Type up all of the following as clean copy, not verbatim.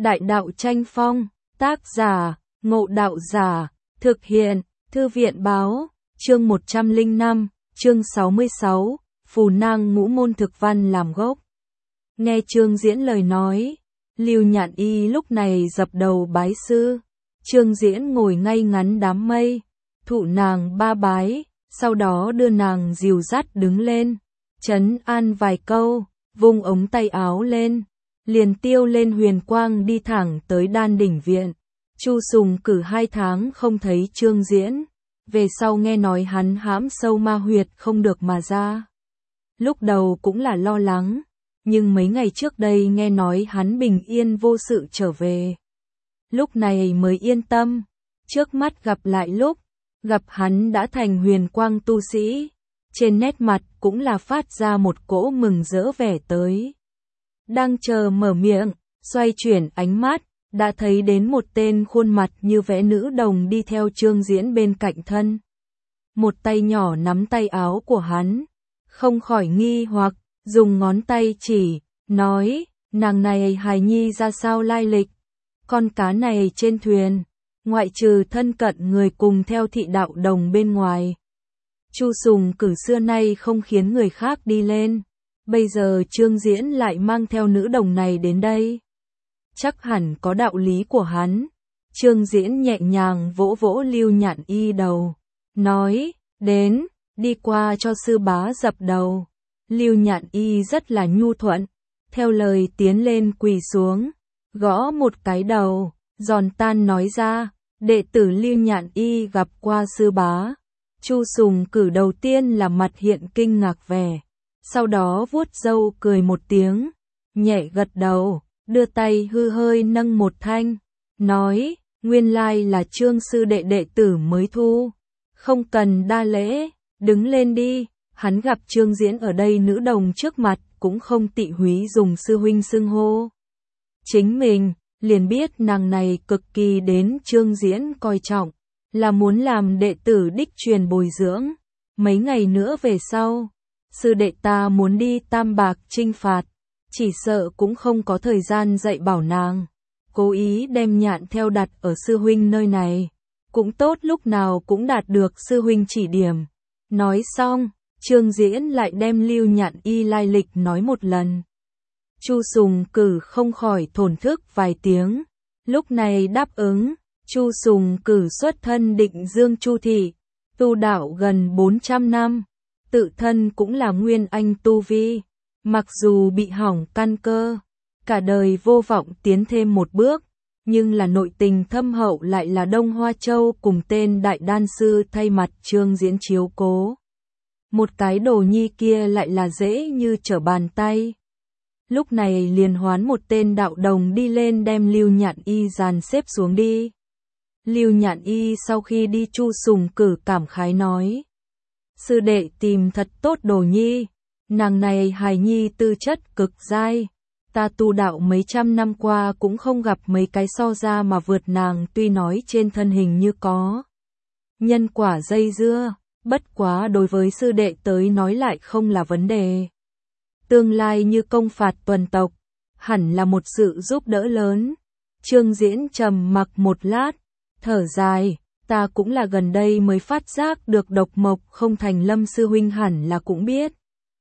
Đại đạo tranh phong, tác giả, Ngộ Đạo Giả, thực hiện, Thư viện báo, chương 105, chương 66, Phù Nang Ngũ Môn Thực Văn làm gốc. Nghe Trương Diễn lời nói, Lưu Nhạn Y lúc này dập đầu bái sư. Trương Diễn ngồi ngay ngắn đám mây, thụ nàng ba bái, sau đó đưa nàng dìu dắt đứng lên, trấn an vài câu, vung ống tay áo lên, liền tiêu lên huyền quang đi thẳng tới Đan Đỉnh Viện. Chu Sùng cử 2 tháng không thấy Trương Diễn, về sau nghe nói hắn hãm sâu ma huyệt không được mà ra. Lúc đầu cũng là lo lắng, nhưng mấy ngày trước đây nghe nói hắn bình yên vô sự trở về. Lúc này mới yên tâm, trước mắt gặp lại lúc, gặp hắn đã thành huyền quang tu sĩ, trên nét mặt cũng là phát ra một cỗ mừng rỡ vẻ tới. Đang chờ mở miệng, xoay chuyển ánh mắt, đã thấy đến một tên khuôn mặt như vẽ nữ đồng đi theo Trương Diễn bên cạnh thân. Một tay nhỏ nắm tay áo của hắn, không khỏi nghi hoặc, dùng ngón tay chỉ, nói, nàng này hài nhi ra sao lai lịch, con cá này trên thuyền, ngoại trừ thân cận người cùng theo thị đạo đồng bên ngoài. Chu Sùng cử xưa nay không khiến người khác đi lên, bây giờ Trương Diễn lại mang theo nữ đồng này đến đây. Chắc hẳn có đạo lý của hắn. Trương Diễn nhẹ nhàng vỗ vỗ Lưu Nhạn Y đầu, nói, đến, đi qua cho sư bá dập đầu. Lưu Nhạn Y rất là nhu thuận, theo lời tiến lên quỳ xuống, gõ một cái đầu, giòn tan nói ra, đệ tử Lưu Nhạn Y gặp qua sư bá. Chu Sùng cử đầu tiên là mặt hiện kinh ngạc vẻ, sau đó vuốt râu cười một tiếng, nhẹ gật đầu, đưa tay hư hơi nâng một thanh, nói, nguyên lai là Trương sư đệ đệ tử mới thu, không cần đa lễ, đứng lên đi. Hắn gặp Trương Diễn ở đây nữ đồng trước mặt cũng không tị húy dùng sư huynh xưng hô chính mình, liền biết nàng này cực kỳ đến Trương Diễn coi trọng, là muốn làm đệ tử đích truyền bồi dưỡng. Mấy ngày nữa về sau, sư đệ ta muốn đi Tam Bạc chinh phạt, chỉ sợ cũng không có thời gian dạy bảo nàng, cố ý đem Nhạn theo đặt ở sư huynh nơi này, cũng tốt lúc nào cũng đạt được sư huynh chỉ điểm. Nói xong, Trương Diễn lại đem Lưu Nhạn Y lai lịch nói một lần. Chu Sùng cử không khỏi thổn thức vài tiếng, lúc này đáp ứng. Chu Sùng cử xuất thân Định Dương Chu thị, tu đạo gần 400 năm, tự thân cũng là nguyên anh tu vi, mặc dù bị hỏng căn cơ, cả đời vô vọng tiến thêm một bước, nhưng là nội tình thâm hậu lại là Đông Hoa Châu cùng tên đại đan sư thay mặt Trương Diễn chiếu cố. Một cái đồ nhi kia lại là dễ như trở bàn tay. Lúc này liền hoán một tên đạo đồng đi lên đem Lưu Nhạn Y dàn xếp xuống đi. Lưu Nhạn Y sau khi đi Chu Sùng cử cảm khái nói, sư đệ tìm thật tốt đồ nhi, nàng này hài nhi tư chất cực giai, ta tu đạo mấy trăm năm qua cũng không gặp mấy cái so ra mà vượt nàng, tuy nói trên thân hình như có nhân quả dây dưa, bất quá đối với sư đệ tới nói lại không là vấn đề. Tương lai như công phạt tuần tộc, hẳn là một sự giúp đỡ lớn. Trương Diễn trầm mặc một lát, thở dài, ta cũng là gần đây mới phát giác được Độc Mộc không thành Lâm sư huynh hẳn là cũng biết.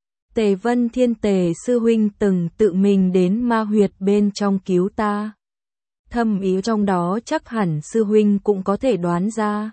Tề Vân Thiên Tề sư huynh từng tự mình đến ma huyệt bên trong cứu ta. Thâm ý trong đó chắc hẳn sư huynh cũng có thể đoán ra.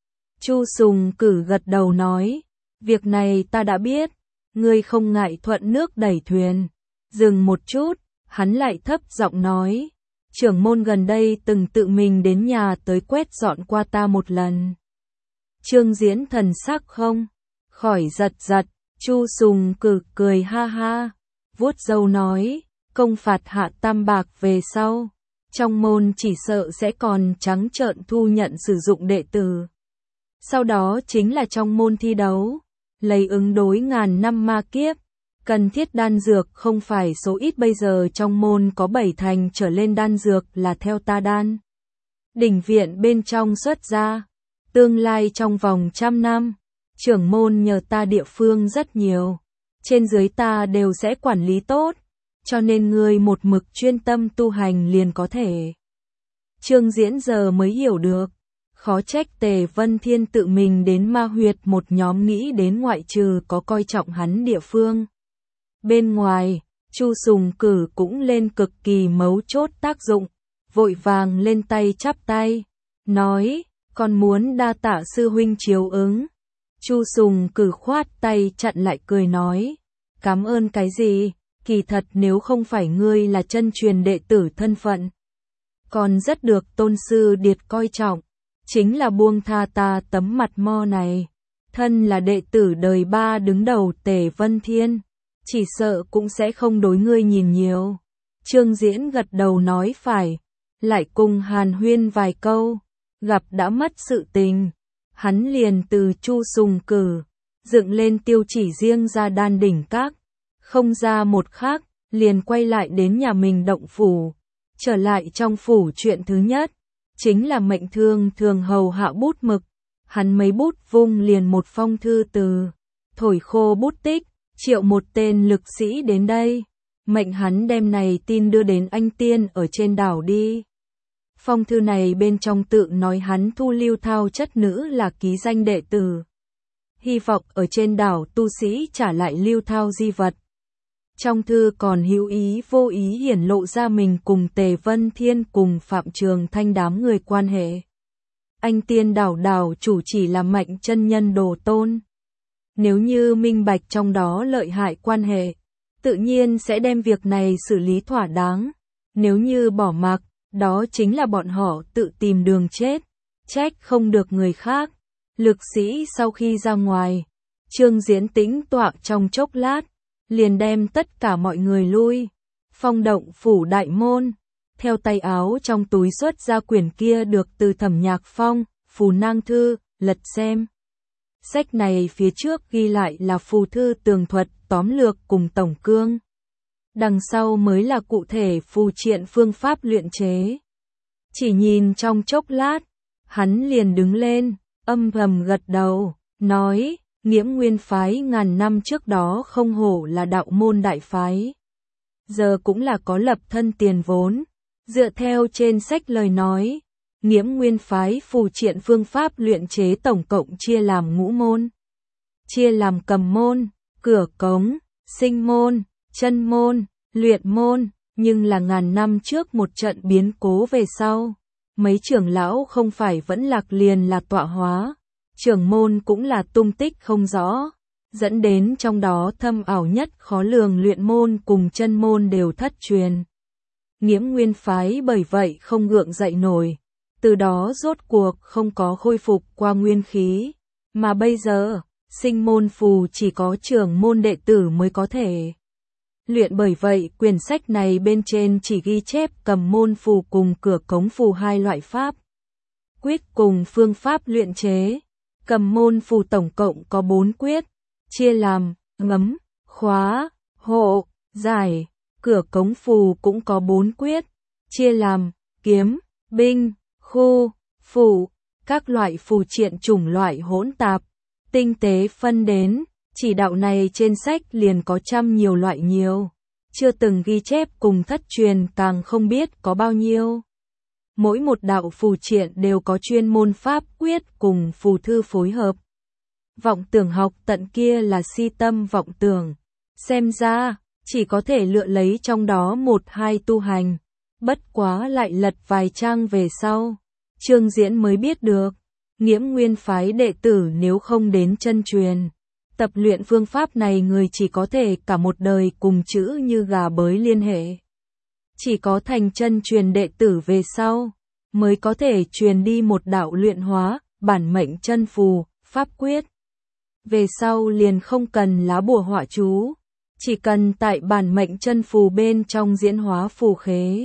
Chu Sùng cử gật đầu nói, việc này ta đã biết, ngươi không ngại thuận nước đẩy thuyền. Dừng một chút, hắn lại thấp giọng nói, trưởng môn gần đây từng tự mình đến nhà tới quét dọn qua ta một lần. Trương Diễn thần sắc không khỏi giật giật, Chu Sùng cử cười ha ha, vuốt râu nói, công phạt hạ Tam Bạc về sau, trong môn chỉ sợ sẽ còn trắng trợn thu nhận sử dụng đệ tử. Sau đó chính là trong môn thi đấu, lấy ứng đối ngàn năm ma kiếp, cần thiết đan dược không phải số ít, bây giờ trong môn có 7 thành trở lên đan dược là theo ta Đan Đỉnh Viện bên trong xuất ra, tương lai trong vòng 100 năm, trưởng môn nhờ ta địa phương rất nhiều, trên dưới ta đều sẽ quản lý tốt, cho nên ngươi một mực chuyên tâm tu hành liền có thể. Trương Diễn giờ mới hiểu được, khó trách Tề Vân Thiên tự mình đến ma huyệt một nhóm nghĩ đến ngoại trừ có coi trọng hắn địa phương. Bên ngoài, Chu Sùng Cử cũng lên cực kỳ mấu chốt tác dụng, vội vàng lên tay chắp tay, nói, còn muốn đa tạ sư huynh chiếu ứng. Chu Sùng Cử khoát tay chặn lại cười nói, cảm ơn cái gì, kỳ thật nếu không phải ngươi là chân truyền đệ tử thân phận, còn rất được tôn sư điệt coi trọng, chính là buông tha ta tấm mặt mo này. Thân là đệ tử đời 3 đứng đầu Tề Vân Thiên, chỉ sợ cũng sẽ không đối ngươi nhìn nhiều. Trương Diễn gật đầu nói phải, lại cùng hàn huyên vài câu, gặp đã mất sự tình. Hắn liền từ Chu Sùng Cử, dựng lên tiêu chỉ riêng ra Đan Đỉnh Các, không ra một khắc, liền quay lại đến nhà mình động phủ. Trở lại trong phủ chuyện thứ nhất, chính là mệnh Thương thường hầu hạ bút mực. Hắn mấy bút vung liền một phong thư từ, thổi khô bút tích, triệu một tên lực sĩ đến đây, mệnh hắn đem này tin đưa đến anh tiên ở trên đảo đi. Phong thư này bên trong tự nói hắn thu Lưu Thao chất nữ là ký danh đệ tử, hy vọng ở trên đảo tu sĩ trả lại Lưu Thao di vật. Trong thư còn hữu ý vô ý hiển lộ ra mình cùng Tề Vân Thiên cùng Phạm Trường Thanh đám người quan hệ. Anh tiên đảo chủ chỉ là Mạnh chân nhân đồ tôn. Nếu như minh bạch trong đó lợi hại quan hệ, tự nhiên sẽ đem việc này xử lý thỏa đáng. Nếu như bỏ mặc, đó chính là bọn họ tự tìm đường chết, trách không được người khác. Lực sĩ sau khi ra ngoài, Trương Diễn tĩnh tọa trong chốc lát, liền đem tất cả mọi người lui. Phong động phủ đại môn, theo tay áo trong túi xuất ra quyển kia được từ Thẩm Nhạc Phong, Phù Nang Thư, lật xem. Sách này phía trước ghi lại là phù thư tường thuật tóm lược cùng tổng cương. Đằng sau mới là cụ thể phù triện phương pháp luyện chế. Chỉ nhìn trong chốc lát, hắn liền đứng lên, âm thầm gật đầu, nói, Nghiễm Nguyên phái ngàn năm trước đó không hổ là đạo môn đại phái. Giờ cũng là có lập thân tiền vốn. Dựa theo trên sách lời nói, Nghiễm Nguyên phái phù triện phương pháp luyện chế tổng cộng chia làm ngũ môn. Chia làm cầm môn, cửa cống, sinh môn, chân môn, luyện môn, nhưng là ngàn năm trước một trận biến cố về sau. Mấy trưởng lão không phải vẫn lạc liền là tọa hóa, trưởng môn cũng là tung tích không rõ, dẫn đến trong đó thâm ảo nhất khó lường luyện môn cùng chân môn đều thất truyền. Nghiễm Nguyên phái bởi vậy không gượng dậy nổi, từ đó rốt cuộc không có khôi phục qua nguyên khí, mà bây giờ, sinh môn phù chỉ có trưởng môn đệ tử mới có thể luyện. Bởi vậy quyển sách này bên trên chỉ ghi chép cầm môn phù cùng cửa cống phù hai loại pháp quyết cùng phương pháp luyện chế. Cầm môn phù tổng cộng có 4 quyết, chia làm ngấm, khóa, hộ, giải. Cửa cống phù cũng có 4 quyết, chia làm kiếm, binh, khu, phủ. Các loại phù triện chủng loại hỗn tạp, tinh tế phân đến. Chỉ đạo này trên sách liền có trăm nhiều loại nhiều, chưa từng ghi chép cùng thất truyền càng không biết có bao nhiêu. Mỗi một đạo phù triện đều có chuyên môn pháp quyết cùng phù thư phối hợp. Vọng tưởng học tận kia là si tâm vọng tưởng, xem ra chỉ có thể lựa lấy trong đó một hai tu hành. Bất quá lại lật vài trang về sau, Trương Diễn mới biết được, Nghiễm Nguyên phái đệ tử nếu không đến chân truyền, tập luyện phương pháp này người chỉ có thể cả một đời cùng chữ như gà bới liên hệ. Chỉ có thành chân truyền đệ tử về sau, mới có thể truyền đi một đạo luyện hóa, bản mệnh chân phù, pháp quyết. Về sau liền không cần lá bùa họa chú, chỉ cần tại bản mệnh chân phù bên trong diễn hóa phù khế.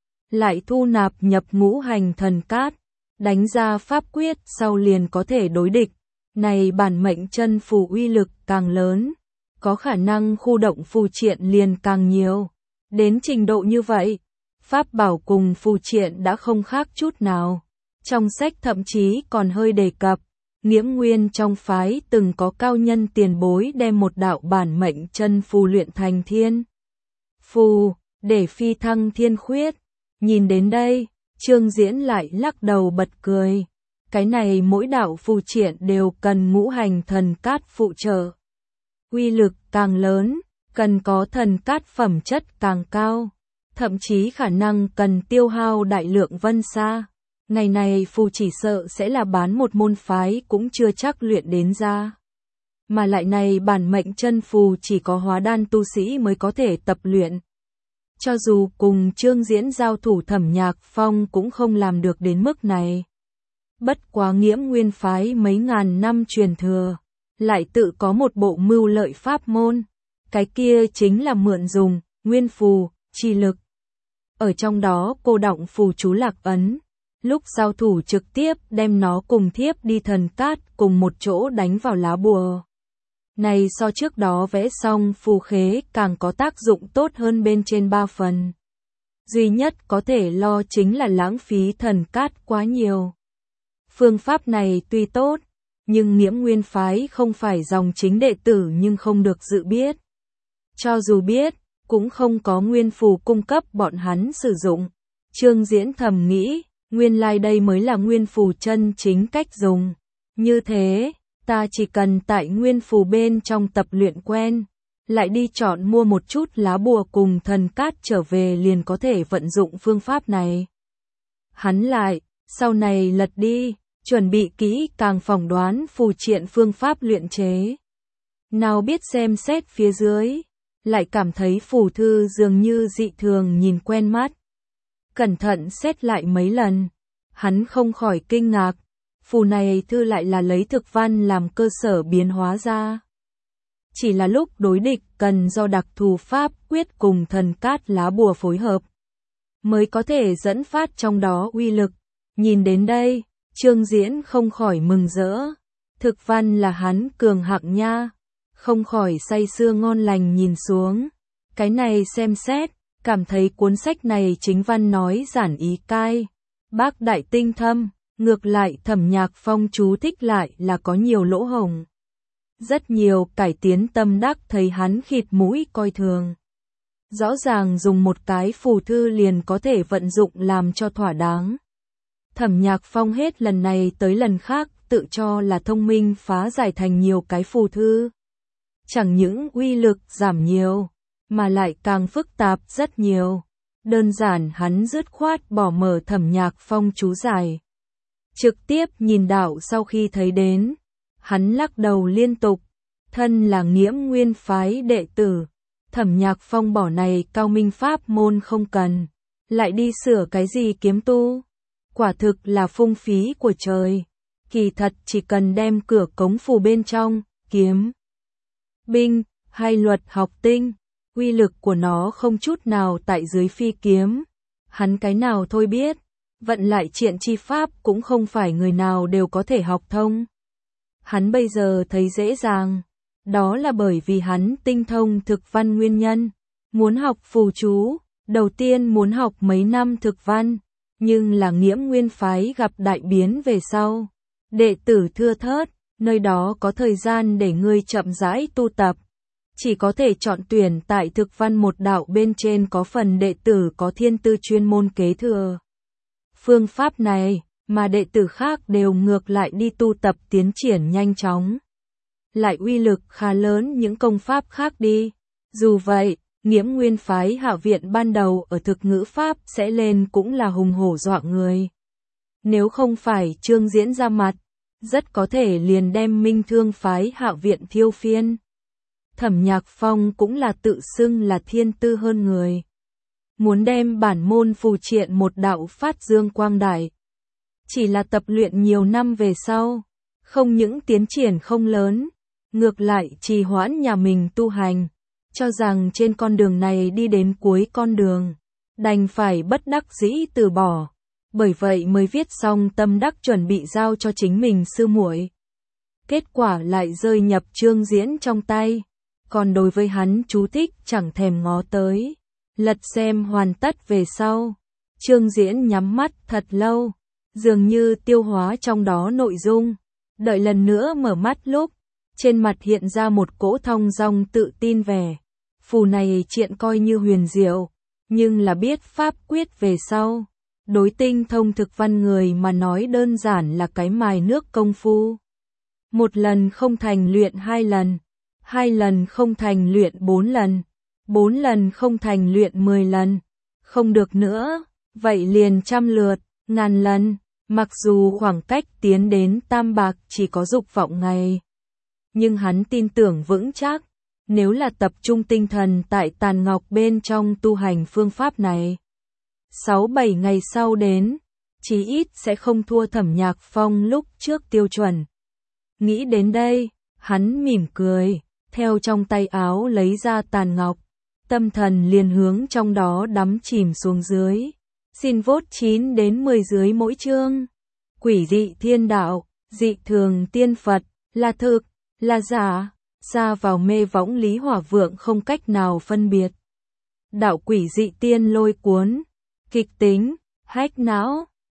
Lại thu nạp nhập ngũ hành thần cát, đánh ra pháp quyết sau liền có thể đối địch. Này bản mệnh chân phù uy lực càng lớn, có khả năng khu động phù triện liền càng nhiều. Đến trình độ như vậy, pháp bảo cùng phù triện đã không khác chút nào. Trong sách thậm chí còn hơi đề cập, Nghiễm Nguyên trong phái từng có cao nhân tiền bối đem một đạo bản mệnh chân phù luyện thành thiên phù, để phi thăng thiên khuyết. Nhìn đến đây, Trương Diễn lại lắc đầu bật cười. Cái này mỗi đạo phù triện đều cần ngũ hành thần cát phụ trợ. Uy lực càng lớn, cần có thần cát phẩm chất càng cao. Thậm chí khả năng cần tiêu hao đại lượng vân sa. Ngày này phù chỉ sợ sẽ là bán một môn phái cũng chưa chắc luyện đến ra. Mà lại này bản mệnh chân phù chỉ có hóa đan tu sĩ mới có thể tập luyện. Cho dù cùng Trương Diễn giao thủ Thẩm Nhạc Phong cũng không làm được đến mức này. Bất quá Nghiễm Nguyên phái mấy ngàn năm truyền thừa, lại tự có một bộ mưu lợi pháp môn. Cái kia chính là mượn dùng, nguyên phù, chi lực. Ở trong đó cô đọng phù chú lạc ấn. Lúc giao thủ trực tiếp đem nó cùng thiếp đi thần cát cùng một chỗ đánh vào lá bùa. Này so trước đó vẽ xong phù khế càng có tác dụng tốt hơn bên trên 3 phần. Duy nhất có thể lo chính là lãng phí thần cát quá nhiều. Phương pháp này tuy tốt, nhưng Nghiễm Nguyên phái không phải dòng chính đệ tử nhưng không được dự biết. Cho dù biết, cũng không có nguyên phù cung cấp bọn hắn sử dụng. Trương Diễn thầm nghĩ, nguyên lai đây mới là nguyên phù chân chính cách dùng. Như thế, ta chỉ cần tại nguyên phù bên trong tập luyện quen, lại đi chọn mua một chút lá bùa cùng thần cát trở về liền có thể vận dụng phương pháp này. Hắn lại, sau này lật đi, chuẩn bị kỹ càng phỏng đoán phù triện phương pháp luyện chế. Nào biết xem xét phía dưới, lại cảm thấy phù thư dường như dị thường nhìn quen mắt. Cẩn thận xét lại mấy lần, hắn không khỏi kinh ngạc, phù này thư lại là lấy thực văn làm cơ sở biến hóa ra. Chỉ là lúc đối địch cần do đặc thù pháp quyết cùng thần cát lá bùa phối hợp, mới có thể dẫn phát trong đó uy lực. Nhìn đến đây, Trương Diễn không khỏi mừng rỡ, thực văn là hắn cường hạng nha, không khỏi say sưa ngon lành nhìn xuống. Cái này xem xét, cảm thấy cuốn sách này chính văn nói giản ý cai, bác đại tinh thâm, ngược lại Thẩm Nhạc Phong chú thích lại là có nhiều lỗ hổng. Rất nhiều cải tiến tâm đắc thấy hắn khịt mũi coi thường. Rõ ràng dùng một cái phù thư liền có thể vận dụng làm cho thỏa đáng. Thẩm Nhạc Phong hết lần này tới lần khác tự cho là thông minh phá giải thành nhiều cái phù thư. Chẳng những uy lực giảm nhiều, mà lại càng phức tạp rất nhiều. Đơn giản hắn dứt khoát bỏ mở Thẩm Nhạc Phong chú giải. Trực tiếp nhìn đạo sau khi thấy đến, hắn lắc đầu liên tục, thân là Nghiễm Nguyên phái đệ tử, Thẩm Nhạc Phong bỏ này cao minh pháp môn không cần, lại đi sửa cái gì kiếm tu. Quả thực là phung phí của trời. Kỳ thật chỉ cần đem cửa cống phù bên trong, kiếm, binh, hay luật học tinh, uy lực của nó không chút nào tại dưới phi kiếm. Hắn cái nào thôi biết, vận lại triện chi pháp cũng không phải người nào đều có thể học thông. Hắn bây giờ thấy dễ dàng, đó là bởi vì hắn tinh thông thực văn nguyên nhân. Muốn học phù chú, đầu tiên muốn học mấy năm thực văn, nhưng là Nghiễm Nguyên phái gặp đại biến về sau. Đệ tử thưa thớt, nơi đó có thời gian để ngươi chậm rãi tu tập. Chỉ có thể chọn tuyển tại thực văn một đạo bên trên có phần đệ tử có thiên tư chuyên môn kế thừa phương pháp này, mà đệ tử khác đều ngược lại đi tu tập tiến triển nhanh chóng. Lại uy lực khá lớn những công pháp khác đi. Dù vậy, Nghiễm Nguyên phái Hạ viện ban đầu ở thực ngữ pháp sẽ lên cũng là hùng hổ dọa người. Nếu không phải Trương Diễn ra mặt, rất có thể liền đem Minh Thương phái Hạ viện thiêu phiên. Thẩm Nhạc Phong cũng là tự xưng là thiên tư hơn người. Muốn đem bản môn phù triện một đạo phát dương quang đại. Chỉ là tập luyện nhiều năm về sau, không những tiến triển không lớn, ngược lại trì hoãn nhà mình tu hành, cho rằng trên con đường này đi đến cuối con đường, đành phải bất đắc dĩ từ bỏ. Bởi vậy mới viết xong tâm đắc chuẩn bị giao cho chính mình sư muội. Kết quả lại rơi nhập Trương Diễn trong tay, còn đối với hắn chú thích chẳng thèm ngó tới. Lật xem hoàn tất về sau, Trương Diễn nhắm mắt thật lâu, dường như tiêu hóa trong đó nội dung. Đợi lần nữa mở mắt lúc, trên mặt hiện ra một cỗ thong dong tự tin vẻ. phù này triện coi như huyền diệu, nhưng là biết pháp quyết về sau. Đối tinh thông thực văn người mà nói đơn giản là cái mài nước công phu. Một lần không thành luyện 2 lần, 2 lần không thành luyện 4 lần, 4 lần không thành luyện 10 lần, không được nữa, vậy liền 100 lượt, 1000 lần, mặc dù khoảng cách tiến đến tam bạc chỉ có dục vọng ngày. Nhưng hắn tin tưởng vững chắc, nếu là tập trung tinh thần tại tàn ngọc bên trong tu hành phương pháp này, 6-7 ngày sau đến, chí ít sẽ không thua Thẩm Nhạc Phong lúc trước tiêu chuẩn. Nghĩ đến đây, hắn mỉm cười, theo trong tay áo lấy ra tàn ngọc, tâm thần liền hướng trong đó đắm chìm xuống dưới. Xin vote 9 đến 10 dưới mỗi chương. Quỷ dị thiên đạo, dị thường tiên Phật, là thực, là giả, ra vào mê võng Lý Hỏa Vượng không cách nào phân biệt. Đạo quỷ dị tiên lôi cuốn, kịch tính, hách não.